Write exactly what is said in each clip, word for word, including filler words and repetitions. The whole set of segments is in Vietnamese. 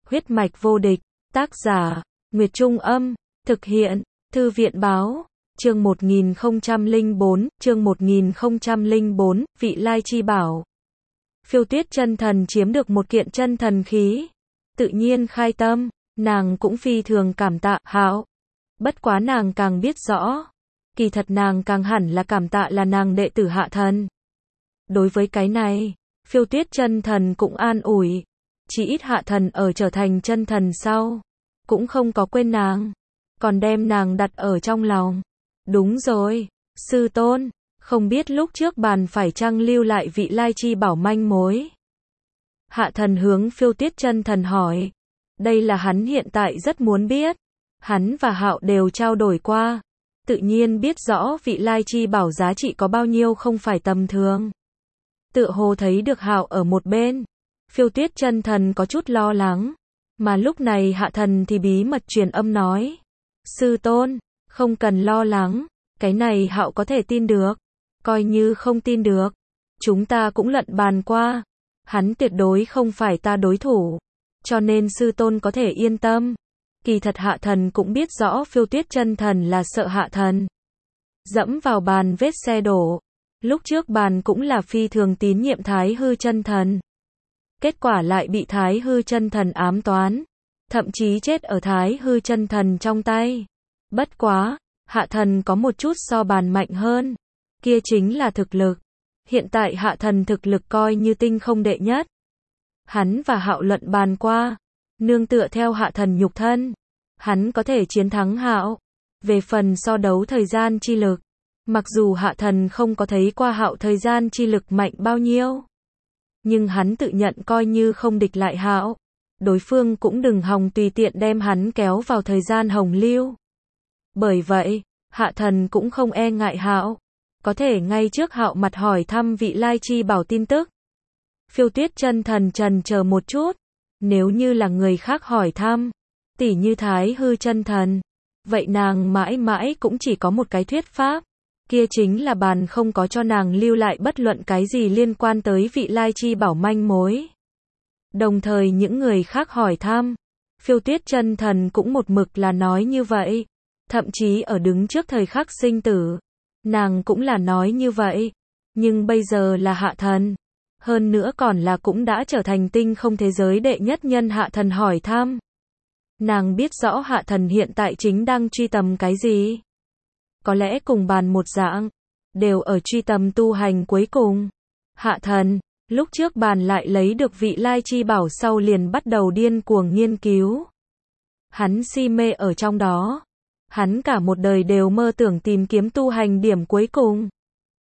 Huyết mạch vô địch, tác giả, Nguyệt Trung Âm, thực hiện, Thư viện Báo, chương một nghìn không trăm lẻ bốn, chương một nghìn không trăm lẻ bốn, Vị Lai Chi Bảo. Phiêu Tuyết chân thần chiếm được một kiện chân thần khí, tự nhiên khai tâm, nàng cũng phi thường cảm tạ Hạo. Bất quá nàng càng biết rõ, kỳ thật nàng càng hẳn là cảm tạ là nàng đệ tử Hạ Thần. Đối với cái này, Phiêu Tuyết chân thần cũng an ủi, chỉ ít Hạ Thần ở trở thành chân thần sau, cũng không có quên nàng, còn đem nàng đặt ở trong lòng. Đúng rồi, sư tôn, không biết lúc trước bàn phải chăng lưu lại vị Lai Chi Bảo manh mối. Hạ Thần hướng Phiêu Tuyết chân thần hỏi, đây là hắn hiện tại rất muốn biết. Hắn và Hạo đều trao đổi qua, tự nhiên biết rõ vị Lai Chi Bảo giá trị có bao nhiêu không phải tầm thường. Tựa hồ thấy được Hạo ở một bên, Phiêu Tuyết chân thần có chút lo lắng, mà lúc này Hạ Thần thì bí mật truyền âm nói, sư tôn, không cần lo lắng, cái này Hạo có thể tin được, coi như không tin được, chúng ta cũng luận bàn qua, hắn tuyệt đối không phải ta đối thủ, cho nên sư tôn có thể yên tâm. Kỳ thật Hạ Thần cũng biết rõ Phiêu Tuyết chân thần là sợ Hạ Thần dẫm vào bàn vết xe đổ. Lúc trước bàn cũng là phi thường tín nhiệm Thái Hư chân thần, kết quả lại bị Thái Hư chân thần ám toán, thậm chí chết ở Thái Hư chân thần trong tay. Bất quá, Hạ Thần có một chút so bàn mạnh hơn, kia chính là thực lực. Hiện tại Hạ Thần thực lực coi như tinh không đệ nhất. Hắn và Hạo luận bàn qua, nương tựa theo Hạ Thần nhục thân, hắn có thể chiến thắng Hạo. Về phần so đấu thời gian chi lực, mặc dù Hạ Thần không có thấy qua Hạo thời gian chi lực mạnh bao nhiêu, nhưng hắn tự nhận coi như không địch lại Hạo, đối phương cũng đừng hòng tùy tiện đem hắn kéo vào thời gian hồng lưu. Bởi vậy, Hạ Thần cũng không e ngại Hạo, có thể ngay trước Hạo mặt hỏi thăm vị Lai Chi Bảo tin tức. Phiêu Tuyết chân thần trần chờ một chút, nếu như là người khác hỏi thăm, tỉ như Thái Hư chân thần, vậy nàng mãi mãi cũng chỉ có một cái thuyết pháp, kia chính là bàn không có cho nàng lưu lại bất luận cái gì liên quan tới vị Lai Chi Bảo manh mối. Đồng thời những người khác hỏi thăm, Phiêu Tuyết chân thần cũng một mực là nói như vậy, thậm chí ở đứng trước thời khắc sinh tử, nàng cũng là nói như vậy, nhưng bây giờ là Hạ Thần, hơn nữa còn là cũng đã trở thành tinh không thế giới đệ nhất nhân Hạ Thần hỏi thăm. Nàng biết rõ Hạ Thần hiện tại chính đang truy tầm cái gì. Có lẽ cùng bàn một dạng, đều ở truy tầm tu hành cuối cùng. Hạ Thần, lúc trước bàn lại lấy được vị Lai Chi Bảo sau liền bắt đầu điên cuồng nghiên cứu. Hắn si mê ở trong đó. Hắn cả một đời đều mơ tưởng tìm kiếm tu hành điểm cuối cùng.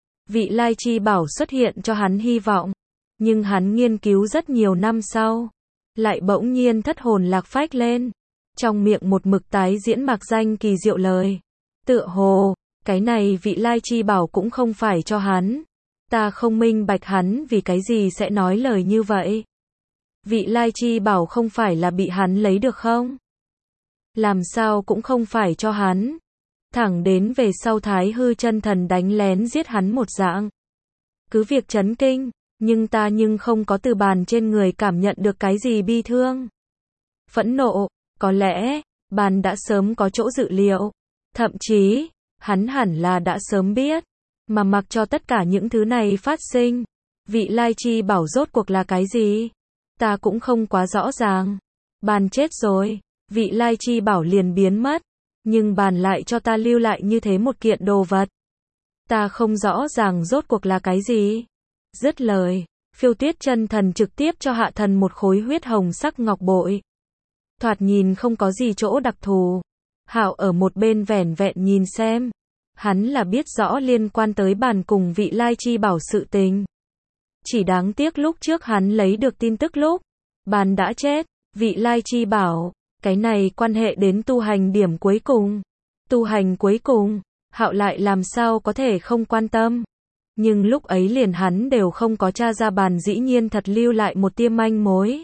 Vị Lai Chi Bảo xuất hiện cho hắn hy vọng, nhưng hắn nghiên cứu rất nhiều năm sau, lại bỗng nhiên thất hồn lạc phách lên, trong miệng một mực tái diễn mạc danh kỳ diệu lời. Tựa hồ, cái này vị Lai Chi Bảo cũng không phải cho hắn. Ta không minh bạch hắn vì cái gì sẽ nói lời như vậy. Vị Lai Chi Bảo không phải là bị hắn lấy được không? Làm sao cũng không phải cho hắn. Thẳng đến về sau Thái Hư chân thần đánh lén giết hắn một dạng. Cứ việc chấn kinh, nhưng ta nhưng không có từ bàn trên người cảm nhận được cái gì bi thương. Phẫn nộ, có lẽ, bàn đã sớm có chỗ dự liệu. Thậm chí, hắn hẳn là đã sớm biết, mà mặc cho tất cả những thứ này phát sinh, vị Lai Chi Bảo rốt cuộc là cái gì? Ta cũng không quá rõ ràng. Bàn chết rồi, vị Lai Chi Bảo liền biến mất, nhưng bàn lại cho ta lưu lại như thế một kiện đồ vật. Ta không rõ ràng rốt cuộc là cái gì? Dứt lời, Phiêu Tuyết chân thần trực tiếp cho Hạ Thần một khối huyết hồng sắc ngọc bội. Thoạt nhìn không có gì chỗ đặc thù. Hạo ở một bên vẻn vẹn nhìn xem, hắn là biết rõ liên quan tới bàn cùng vị Lai Chi Bảo sự tình. Chỉ đáng tiếc lúc trước hắn lấy được tin tức lúc, bàn đã chết, vị Lai Chi Bảo, cái này quan hệ đến tu hành điểm cuối cùng. Tu hành cuối cùng, Hạo lại làm sao có thể không quan tâm. Nhưng lúc ấy liền hắn đều không có tra ra bàn dĩ nhiên thật lưu lại một tia manh mối.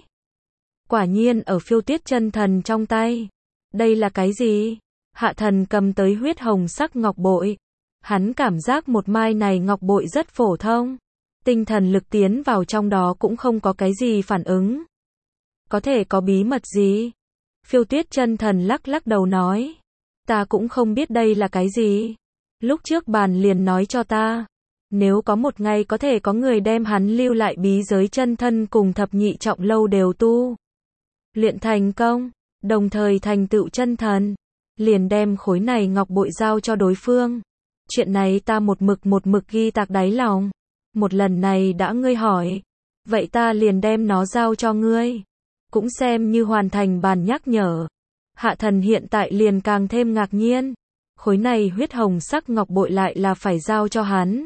Quả nhiên ở Phiêu Tuyết chân thần trong tay. Đây là cái gì? Hạ Thần cầm tới huyết hồng sắc ngọc bội. Hắn cảm giác một mai này ngọc bội rất phổ thông. Tinh thần lực tiến vào trong đó cũng không có cái gì phản ứng. Có thể có bí mật gì? Phiêu Tuyết Chân Thần lắc lắc đầu nói. Ta cũng không biết đây là cái gì. Lúc trước bàn liền nói cho ta. Nếu có một ngày có thể có người đem hắn lưu lại bí giới chân thân cùng thập nhị trọng lâu đều tu luyện thành công, đồng thời thành tựu chân thần, liền đem khối này ngọc bội giao cho đối phương. Chuyện này ta một mực một mực ghi tạc đáy lòng. Một lần này đã ngươi hỏi, vậy ta liền đem nó giao cho ngươi. Cũng xem như hoàn thành bàn nhắc nhở. Hạ thần hiện tại liền càng thêm ngạc nhiên. Khối này huyết hồng sắc ngọc bội lại là phải giao cho hắn.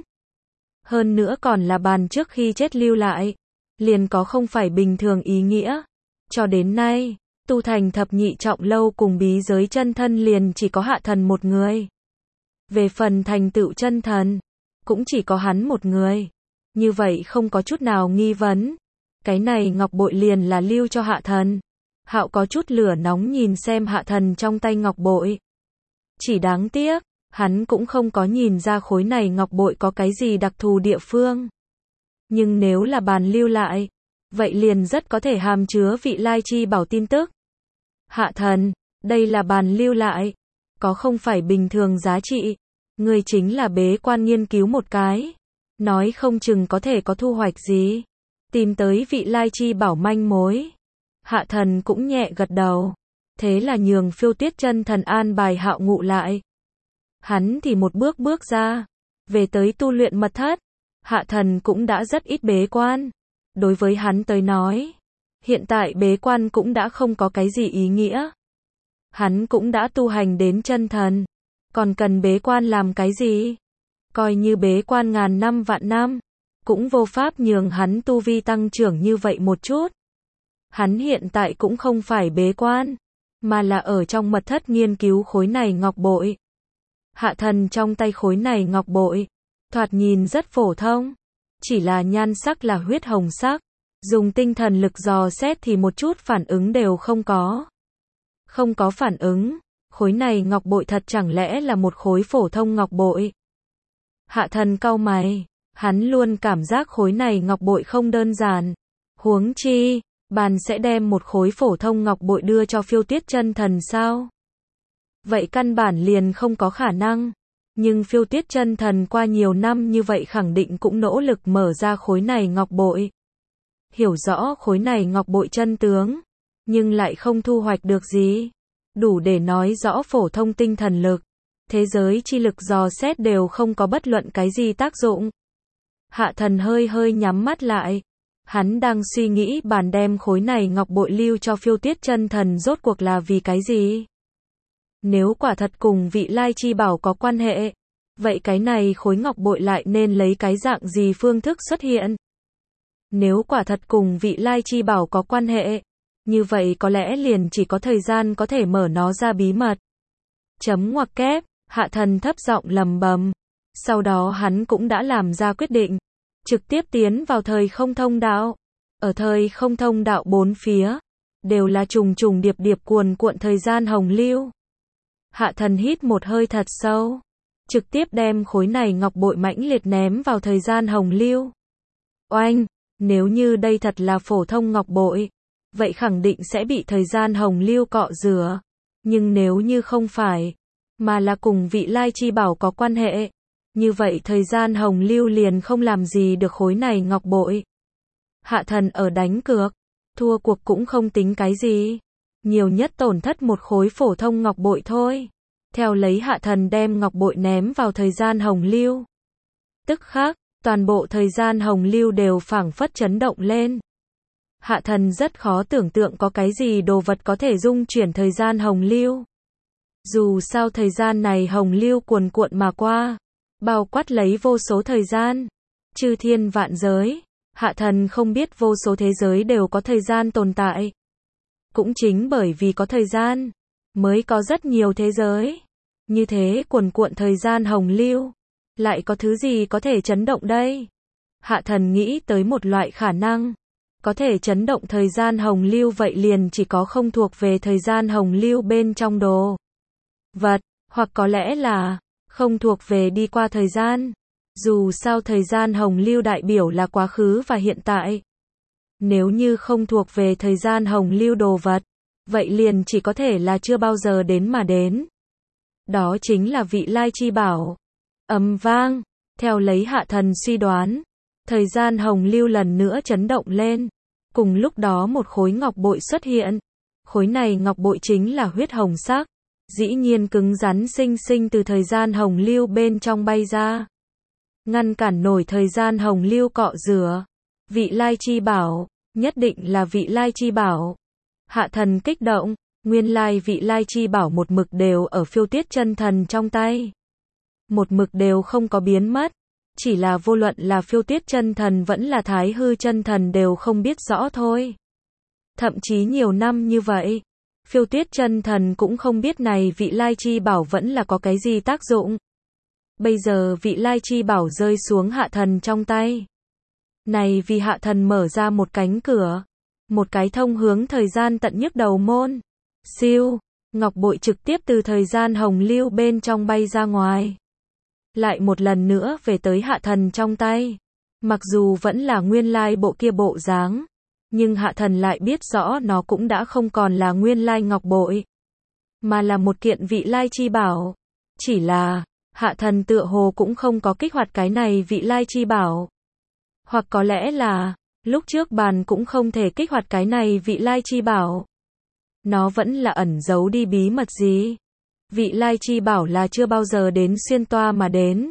Hơn nữa còn là bàn trước khi chết lưu lại. Liền có không phải bình thường ý nghĩa. Cho đến nay, tu thành thập nhị trọng lâu cùng bí giới chân thân liền chỉ có hạ thần một người. Về phần thành tựu chân thần, cũng chỉ có hắn một người. Như vậy không có chút nào nghi vấn. Cái này ngọc bội liền là lưu cho hạ thần. Hạo có chút lửa nóng nhìn xem hạ thần trong tay ngọc bội. Chỉ đáng tiếc, hắn cũng không có nhìn ra khối này ngọc bội có cái gì đặc thù địa phương. Nhưng nếu là bàn lưu lại, vậy liền rất có thể hàm chứa vị lai chi bảo tin tức. Hạ thần, đây là bàn lưu lại. Có không phải bình thường giá trị. Người chính là bế quan nghiên cứu một cái. Nói không chừng có thể có thu hoạch gì. Tìm tới vị lai chi bảo manh mối. Hạ thần cũng nhẹ gật đầu. Thế là nhường Phiêu Tuyết Chân Thần an bài Hạo ngụ lại. Hắn thì một bước bước ra. Về tới tu luyện mật thất. Hạ thần cũng đã rất ít bế quan. Đối với hắn tới nói, hiện tại bế quan cũng đã không có cái gì ý nghĩa. Hắn cũng đã tu hành đến chân thần. Còn cần bế quan làm cái gì? Coi như bế quan ngàn năm vạn năm, cũng vô pháp nhường hắn tu vi tăng trưởng như vậy một chút. Hắn hiện tại cũng không phải bế quan, mà là ở trong mật thất nghiên cứu khối này ngọc bội. Hạ thần trong tay khối này ngọc bội, thoạt nhìn rất phổ thông, chỉ là nhan sắc là huyết hồng sắc, dùng tinh thần lực dò xét thì một chút phản ứng đều không có. Không có phản ứng, khối này ngọc bội thật chẳng lẽ là một khối phổ thông ngọc bội? Hạ thần cau mày, hắn luôn cảm giác khối này ngọc bội không đơn giản. Huống chi, bàn sẽ đem một khối phổ thông ngọc bội đưa cho Phiêu Tuyết Chân Thần sao? Vậy căn bản liền không có khả năng. Nhưng Phiêu Tuyết Chân Thần qua nhiều năm như vậy khẳng định cũng nỗ lực mở ra khối này ngọc bội. Hiểu rõ khối này ngọc bội chân tướng, nhưng lại không thu hoạch được gì. Đủ để nói rõ phổ thông tinh thần lực, thế giới chi lực dò xét đều không có bất luận cái gì tác dụng. Hạ thần hơi hơi nhắm mắt lại. Hắn đang suy nghĩ bàn đem khối này ngọc bội lưu cho Phiêu Tuyết Chân Thần rốt cuộc là vì cái gì? Nếu quả thật cùng vị lai chi bảo có quan hệ, vậy cái này khối ngọc bội lại nên lấy cái dạng gì phương thức xuất hiện? Nếu quả thật cùng vị lai chi bảo có quan hệ, như vậy có lẽ liền chỉ có thời gian có thể mở nó ra bí mật. Chấm ngoặc kép, hạ thần thấp giọng lầm bầm. Sau đó hắn cũng đã làm ra quyết định. Trực tiếp tiến vào thời không thông đạo. Ở thời không thông đạo bốn phía, đều là trùng trùng điệp điệp cuồn cuộn thời gian hồng lưu. Hạ thần hít một hơi thật sâu. Trực tiếp đem khối này ngọc bội mãnh liệt ném vào thời gian hồng lưu. Oanh, nếu như đây thật là phổ thông ngọc bội, vậy khẳng định sẽ bị thời gian hồng lưu cọ rửa. Nhưng nếu như không phải, mà là cùng vị lai chi bảo có quan hệ, như vậy thời gian hồng lưu liền không làm gì được khối này ngọc bội. Hạ thần ở đánh cược, thua cuộc cũng không tính cái gì. Nhiều nhất tổn thất một khối phổ thông ngọc bội thôi. Theo lấy hạ thần đem ngọc bội ném vào thời gian hồng lưu. Tức khắc, toàn bộ thời gian hồng lưu đều phảng phất chấn động lên. Hạ thần rất khó tưởng tượng có cái gì đồ vật có thể dung chuyển thời gian hồng lưu. Dù sao thời gian này hồng lưu cuồn cuộn mà qua, bao quát lấy vô số thời gian, chư thiên vạn giới. Hạ thần không biết vô số thế giới đều có thời gian tồn tại. Cũng chính bởi vì có thời gian, mới có rất nhiều thế giới. Như thế cuồn cuộn thời gian hồng lưu, lại có thứ gì có thể chấn động đây? Hạ thần nghĩ tới một loại khả năng. Có thể chấn động thời gian hồng lưu vậy liền chỉ có không thuộc về thời gian hồng lưu bên trong đồ vật, hoặc có lẽ là không thuộc về đi qua thời gian. Dù sao thời gian hồng lưu đại biểu là quá khứ và hiện tại. Nếu như không thuộc về thời gian hồng lưu đồ vật, vậy liền chỉ có thể là chưa bao giờ đến mà đến. Đó chính là vị lai chi bảo. Ầm vang, theo lấy Hạ Thần suy đoán, thời gian hồng lưu lần nữa chấn động lên. Cùng lúc đó một khối ngọc bội xuất hiện. Khối này ngọc bội chính là huyết hồng sắc, dĩ nhiên cứng rắn xinh xinh từ thời gian hồng lưu bên trong bay ra. Ngăn cản nổi thời gian hồng lưu cọ rửa. Vị lai chi bảo, nhất định là vị lai chi bảo. Hạ Thần kích động, nguyên lai vị lai chi bảo một mực đều ở Phiêu Tuyết chân thần trong tay. Một mực đều không có biến mất, chỉ là vô luận là Phiêu Tuyết chân thần vẫn là Thái Hư chân thần đều không biết rõ thôi. Thậm chí nhiều năm như vậy, Phiêu Tuyết chân thần cũng không biết này vị lai chi bảo vẫn là có cái gì tác dụng. Bây giờ vị lai chi bảo rơi xuống Hạ Thần trong tay. Này vì Hạ Thần mở ra một cánh cửa, một cái thông hướng thời gian tận nhức đầu môn. Siêu, ngọc bội trực tiếp từ thời gian hồng lưu bên trong bay ra ngoài. Lại một lần nữa về tới Hạ Thần trong tay. Mặc dù vẫn là nguyên lai bộ kia bộ dáng, nhưng Hạ Thần lại biết rõ nó cũng đã không còn là nguyên lai ngọc bội, mà là một kiện vị lai chi bảo. Chỉ là, Hạ Thần tựa hồ cũng không có kích hoạt cái này vị lai chi bảo. Hoặc có lẽ là, lúc trước bàn cũng không thể kích hoạt cái này vị lai chi bảo. Nó vẫn là ẩn giấu đi bí mật gì. Vị lai chi bảo là chưa bao giờ đến xuyên toa mà đến.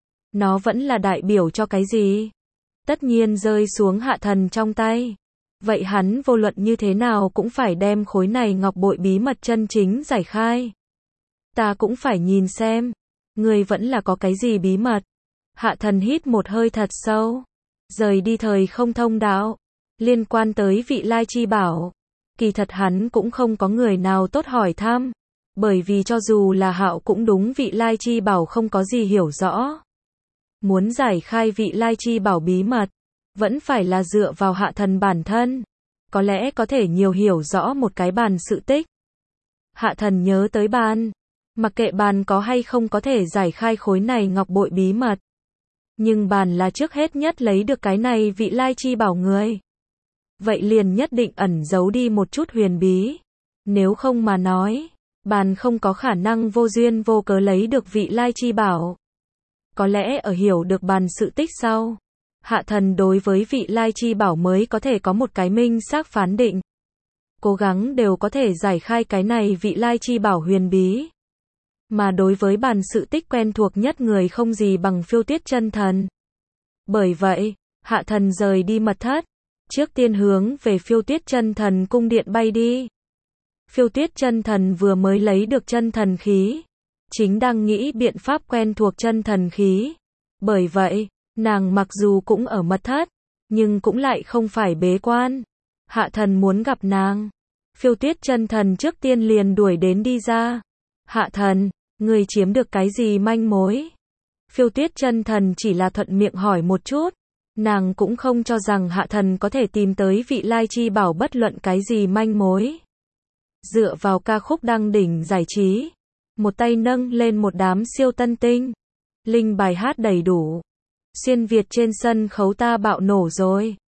Nó vẫn là đại biểu cho cái gì? Tất nhiên rơi xuống Hạ Thần trong tay. Vậy hắn vô luận như thế nào cũng phải đem khối này ngọc bội bí mật chân chính giải khai. Ta cũng phải nhìn xem, người vẫn là có cái gì bí mật. Hạ Thần hít một hơi thật sâu, rời đi thời không thông đạo. Liên quan tới vị lai chi bảo, kỳ thật hắn cũng không có người nào tốt hỏi thăm, bởi vì cho dù là Hạo cũng đúng vị lai chi bảo không có gì hiểu rõ. Muốn giải khai vị lai chi bảo bí mật, vẫn phải là dựa vào Hạ Thần bản thân, có lẽ có thể nhiều hiểu rõ một cái bàn sự tích. Hạ Thần nhớ tới bàn, mặc kệ bàn có hay không có thể giải khai khối này ngọc bội bí mật, nhưng bàn là trước hết nhất lấy được cái này vị lai chi bảo người. Vậy liền nhất định ẩn giấu đi một chút huyền bí, nếu không mà nói, bàn không có khả năng vô duyên vô cớ lấy được vị lai chi bảo. Có lẽ ở hiểu được bàn sự tích sau, Hạ Thần đối với vị lai chi bảo mới có thể có một cái minh xác phán định. Cố gắng đều có thể giải khai cái này vị lai chi bảo huyền bí. Mà đối với bàn sự tích quen thuộc nhất người không gì bằng Phiêu Tuyết chân thần. Bởi vậy, Hạ Thần rời đi mật thất, trước tiên hướng về Phiêu Tuyết chân thần cung điện bay đi. Phiêu Tuyết chân thần vừa mới lấy được chân thần khí, chính đang nghĩ biện pháp quen thuộc chân thần khí. Bởi vậy, nàng mặc dù cũng ở mật thất, nhưng cũng lại không phải bế quan. Hạ Thần muốn gặp nàng. Phiêu Tuyết chân thần trước tiên liền đuổi đến đi ra. Hạ Thần, người chiếm được cái gì manh mối? Phiêu Tuyết chân thần chỉ là thuận miệng hỏi một chút. Nàng cũng không cho rằng Hạ Thần có thể tìm tới vị lai chi bảo bất luận cái gì manh mối. Dựa vào ca khúc đăng đỉnh giải trí, một tay nâng lên một đám siêu tân tinh, linh bài hát đầy đủ. Xuyên Việt trên sân khấu ta bạo nổ rồi.